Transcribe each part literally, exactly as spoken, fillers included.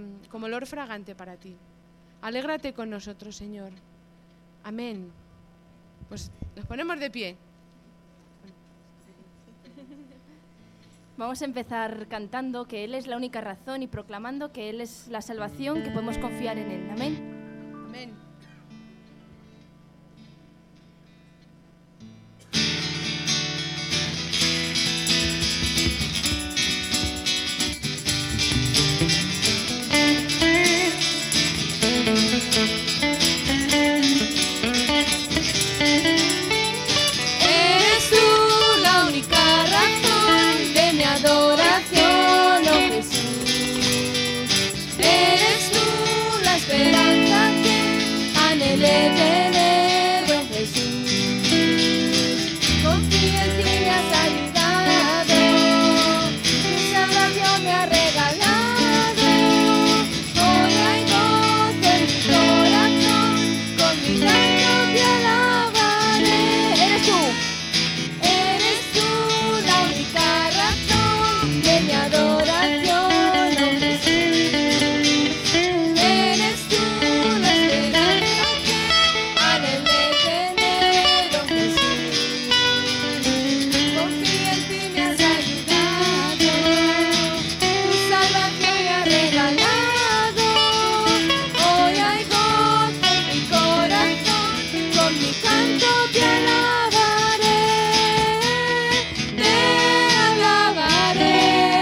como olor fragante para ti. Alégrate con nosotros, Señor. Amén. Pues nos ponemos de pie. Vamos a empezar cantando que Él es la única razón y proclamando que Él es la salvación, que podemos confiar en Él. Amén. Amén. Eres tú la única razón de mi adoración, oh Jesús. Eres tú la esperanza que anhelé tener, oh Jesús. Confío en ti, me has ayudado, tu salvación me ha regalado. Hoy hay gozo en mi corazón, con mi canto te alabaré. Eres tú, eres tú la única razón de mi adoración, oh Jesús. Eres tú la esperanza que anhelé tener, oh Jesús. Confío en ti, me has ayudado, tu salvación me ha regalado. Hoy hay gozo en mi corazón, con mi canto te alabaré, te alabaré,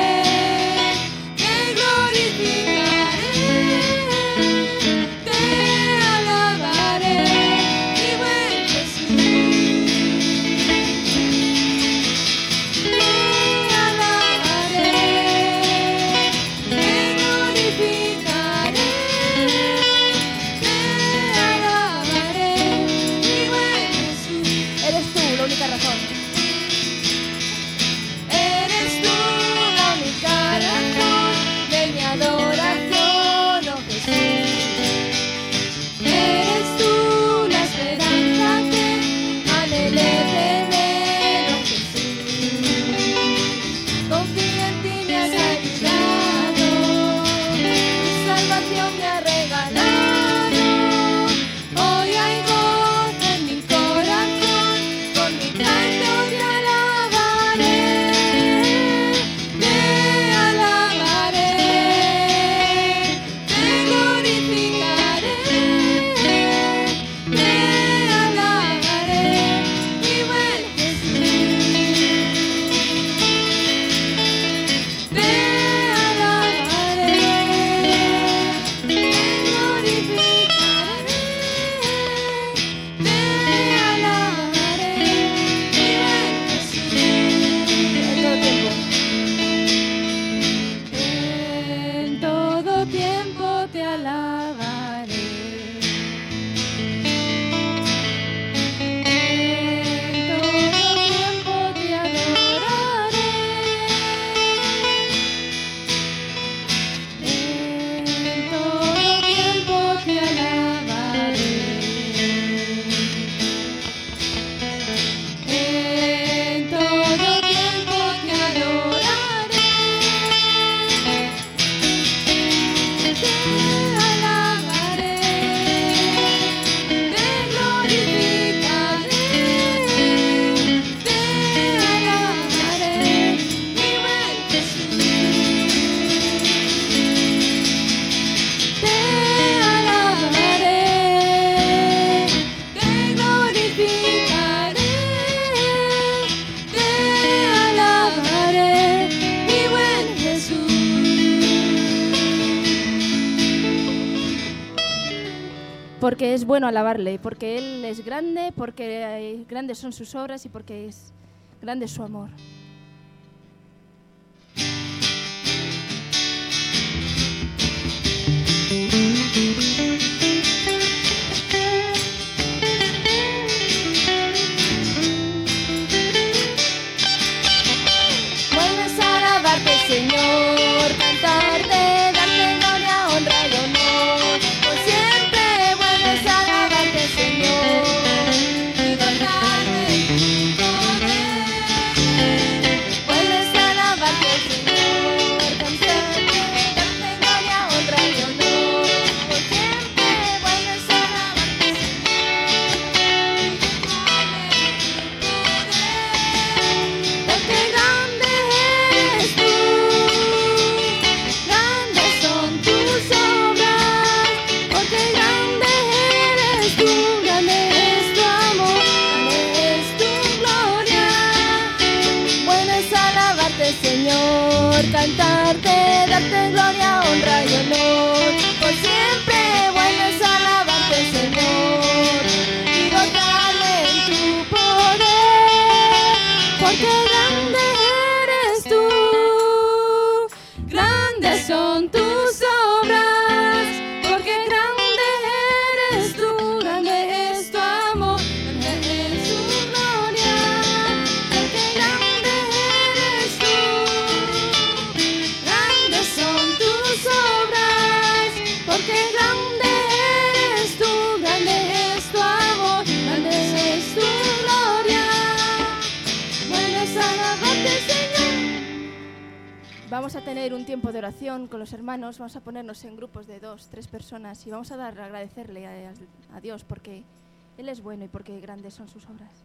te glorificaré, te alabaré, mi buen Jesús. Te alabaré, te glorificaré, te alabaré, mi buen Jesús. Eres tú la única razón. Eres tú la única razón de mi adoración, oh Jesús. Eres tú la esperanza que anhelé tener, oh Jesús. Confío en ti, me has ayudado, tu salvación me ha regalado. Hoy hay gozo en mi corazón, con mi canto te alabaré, te alabaré, te glorificaré, te alabaré, mi buen Jesús. Te alabaré, te glorificaré, te alabaré, mi buen Jesús. En todo tiempo te alabaré. En todo tiempo te adoraré. En todo tiempo te alabaré. En todo tiempo te adoraré. Te alabaré, te glorificaré, te alabaré, mi buen Jesús. Te alabaré, te glorificaré, te alabaré, mi buen Jesús. Porque es bueno alabarle, porque Él es grande, porque grandes son sus obras y porque es grande su amor. Vuelves a alabarte, Señor, cantarte, darte gloria, honra y honor. Por siempre vuelves a alabarte, Señor, y gozar de tu poder. vamos a tener un tiempo de oración con los hermanos, vamos a ponernos en grupos de dos, tres personas y vamos a dar, a agradecerle a, a Dios porque Él es bueno y porque grandes son sus obras.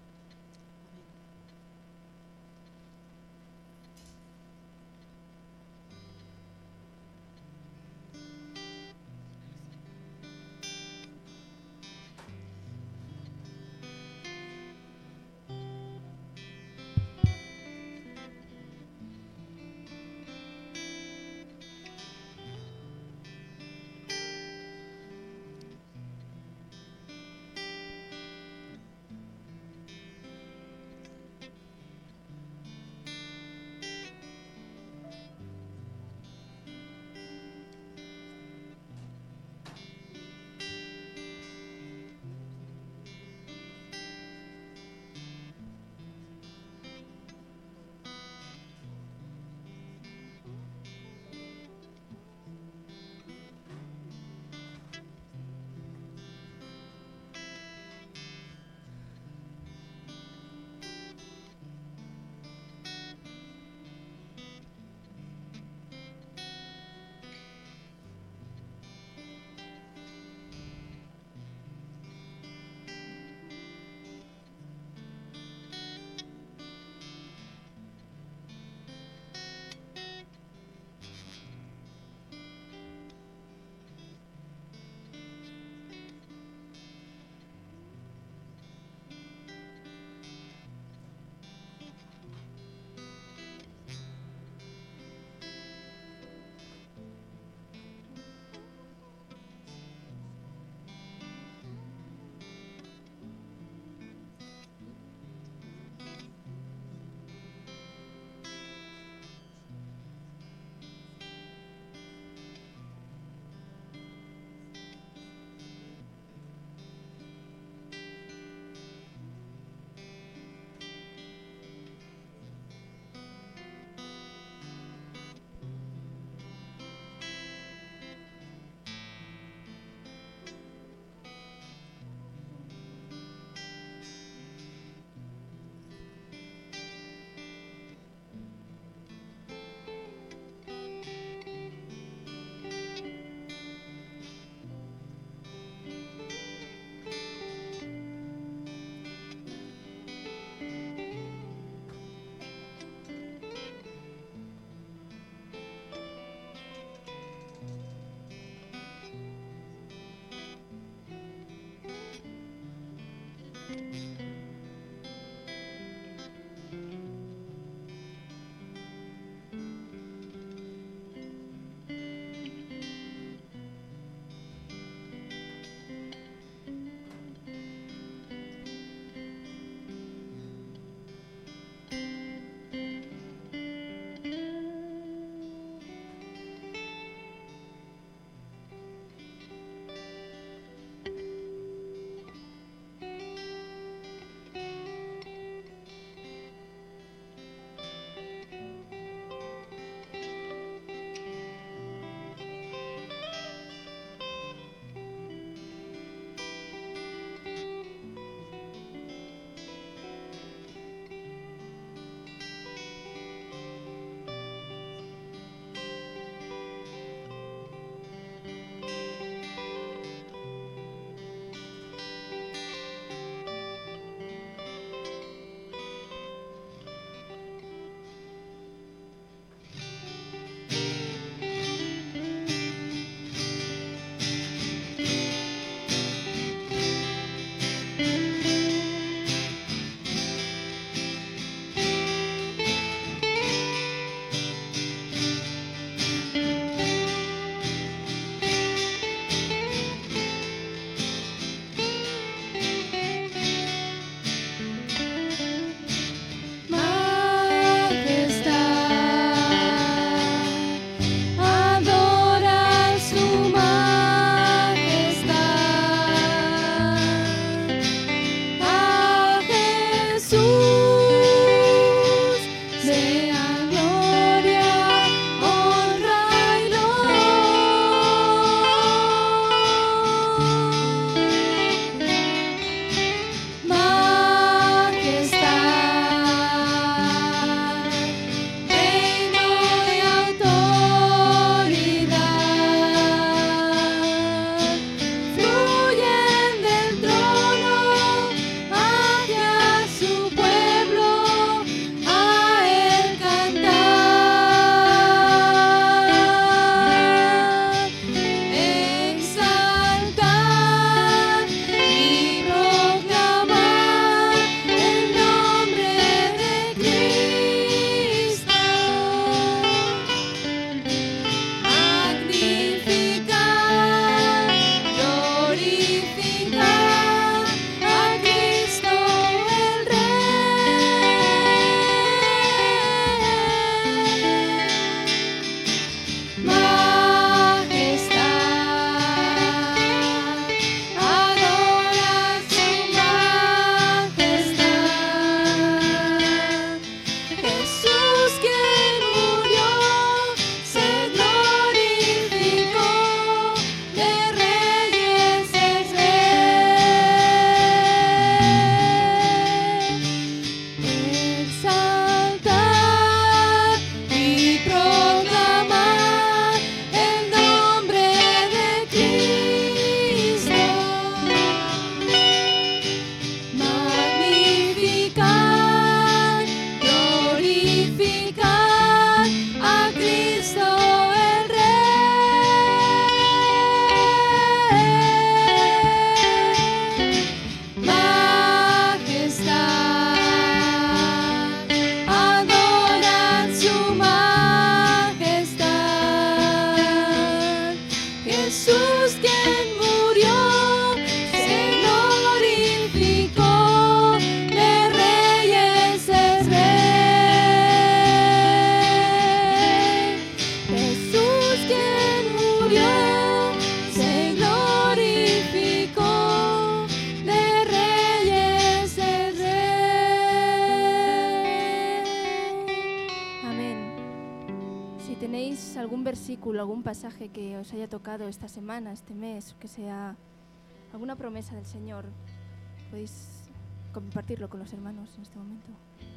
versículo, algún pasaje que os haya tocado esta semana, este mes, que sea alguna promesa del Señor, podéis compartirlo con los hermanos en este momento.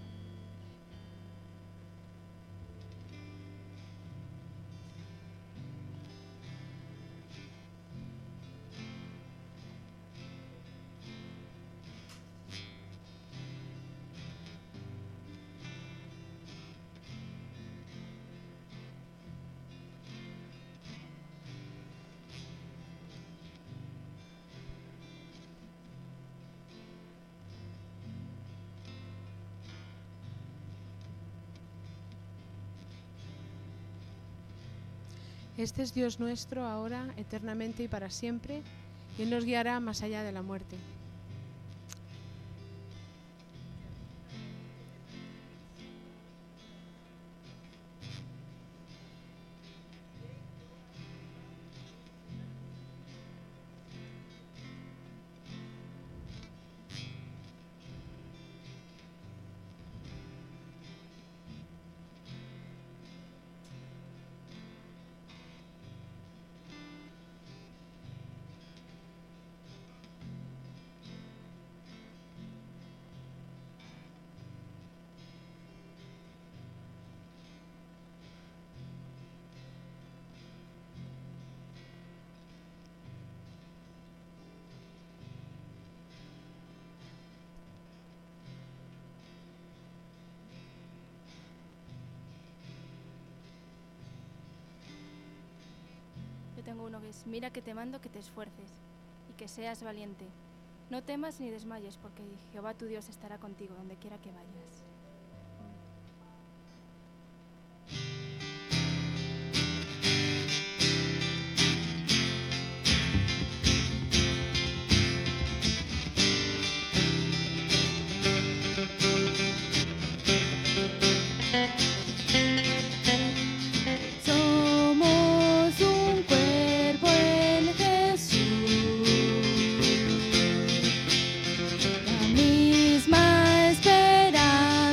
Este es Dios nuestro ahora, eternamente y para siempre, y Él nos guiará más allá de la muerte. Yo tengo uno que es: mira que te mando que te esfuerces y que seas valiente. No temas ni desmayes, porque Jehová tu Dios estará contigo donde quiera que vayas. Misma esperanza.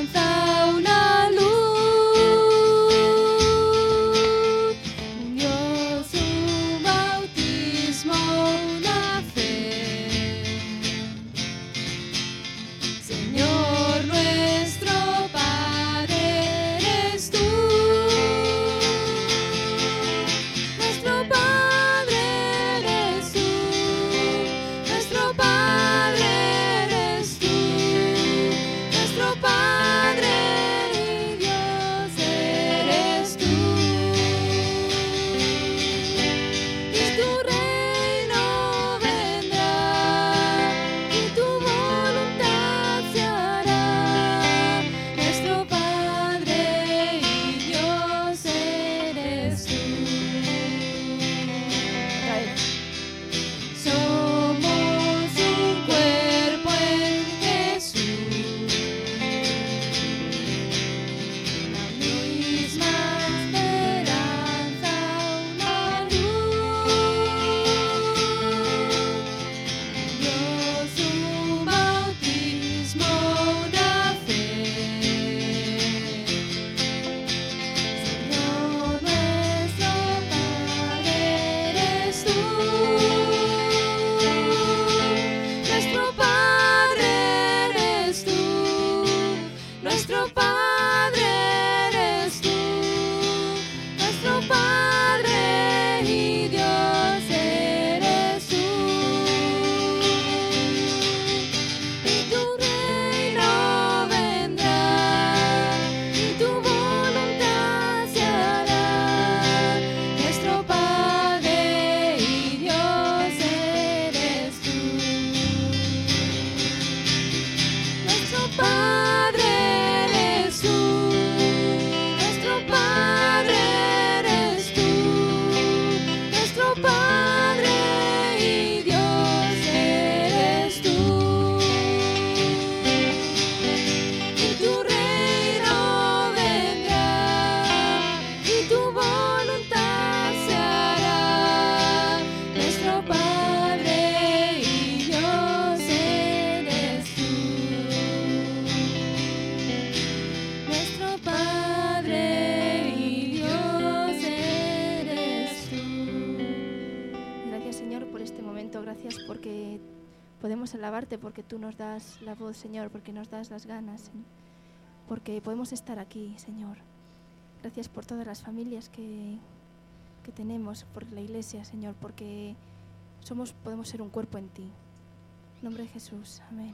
Santo, gracias porque podemos alabarte, porque tú nos das la voz, Señor, porque nos das las ganas, porque podemos estar aquí, Señor. Gracias por todas las familias que, que tenemos, por la iglesia, Señor, porque somos, podemos ser un cuerpo en ti. En nombre de Jesús, amén.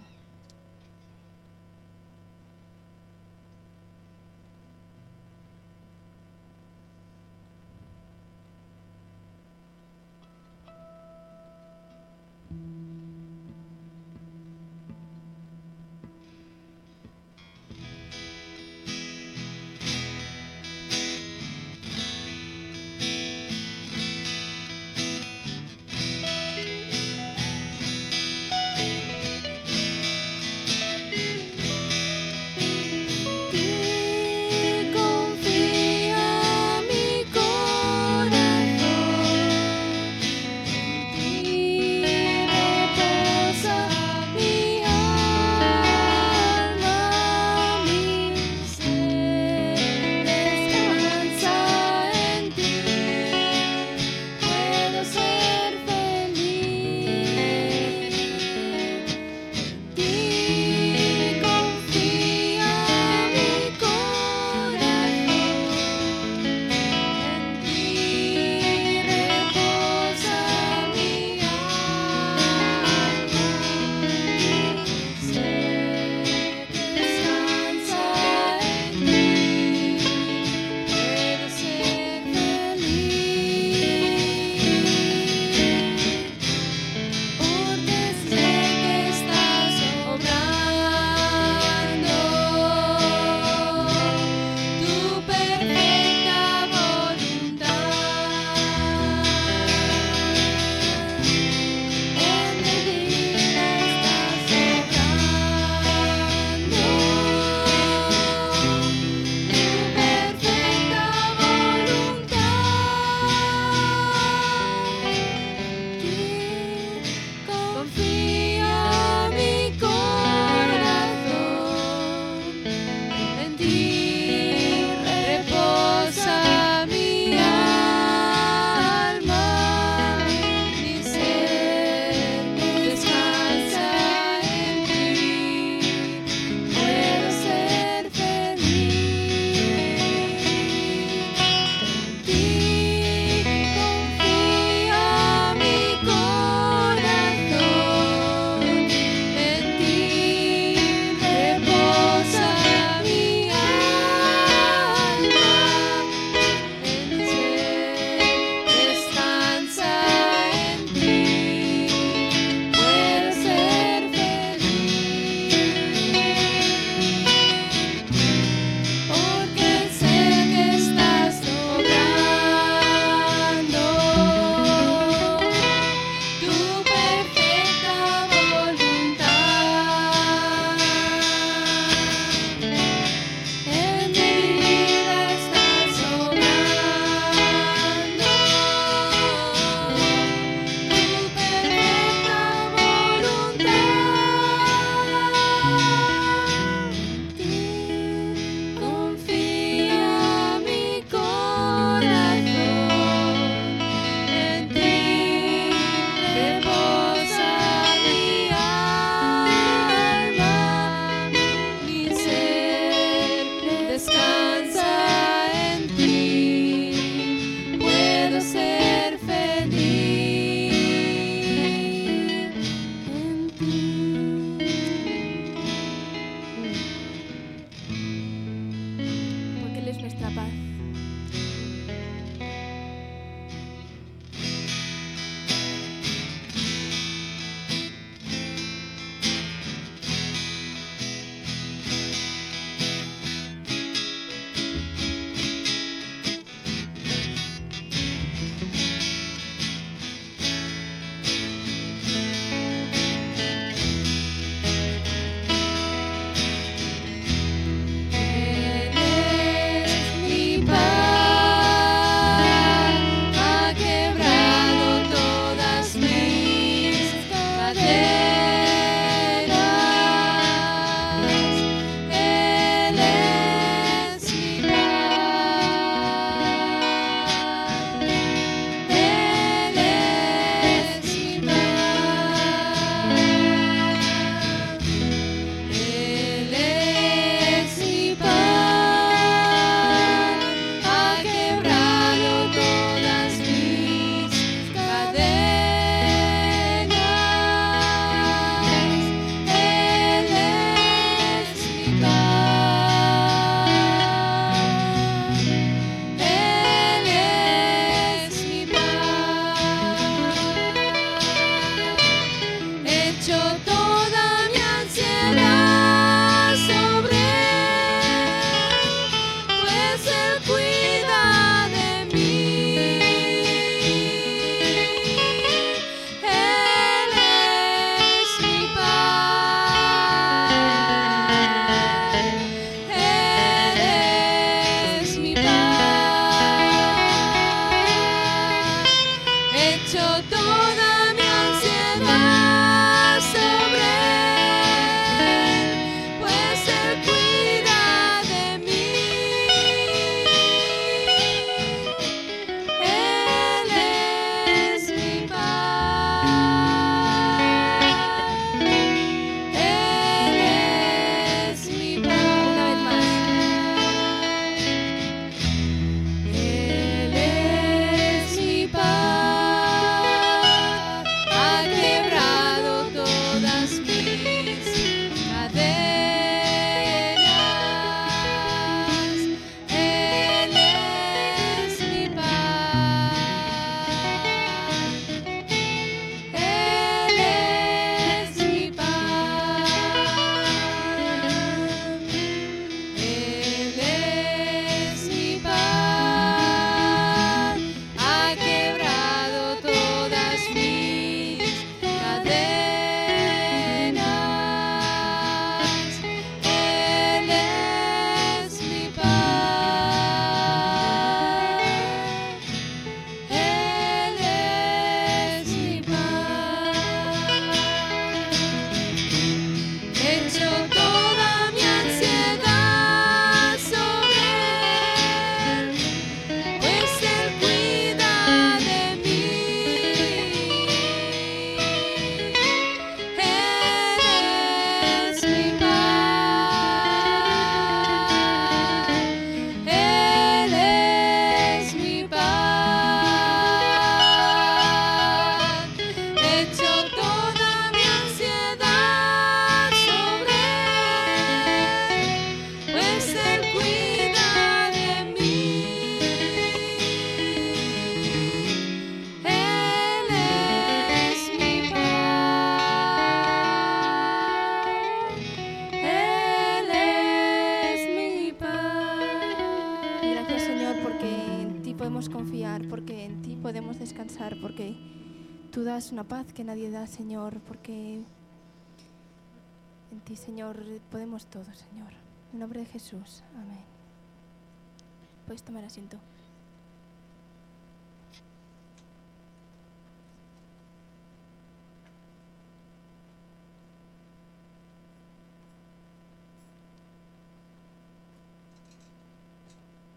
toda mi ansiedad sobre Él, pues Él cuida de mí. Él es mi paz. Él es mi paz. Una vez más. Él es mi paz, ha quebrado todas mis cadenas. Él es mi paz. Él es mi paz. Él es mi paz, ha quebrado todas mis cadenas. Él es mi paz. Él es mi paz. Echo toda mi ansiedad sobre Él, pues Él cuida de mí. Él es mi paz. Él es mi paz. Echo toda mi ansiedad sobre Él, pues Él cuida de mí. Él es mi paz. Él es mi paz. Y gracias, Señor, porque en ti podemos confiar, porque en ti podemos descansar, porque tú das una paz que nadie da, Señor, porque en ti, Señor, podemos todo, Señor. En el nombre de Jesús. Amén. Puedes tomar asiento.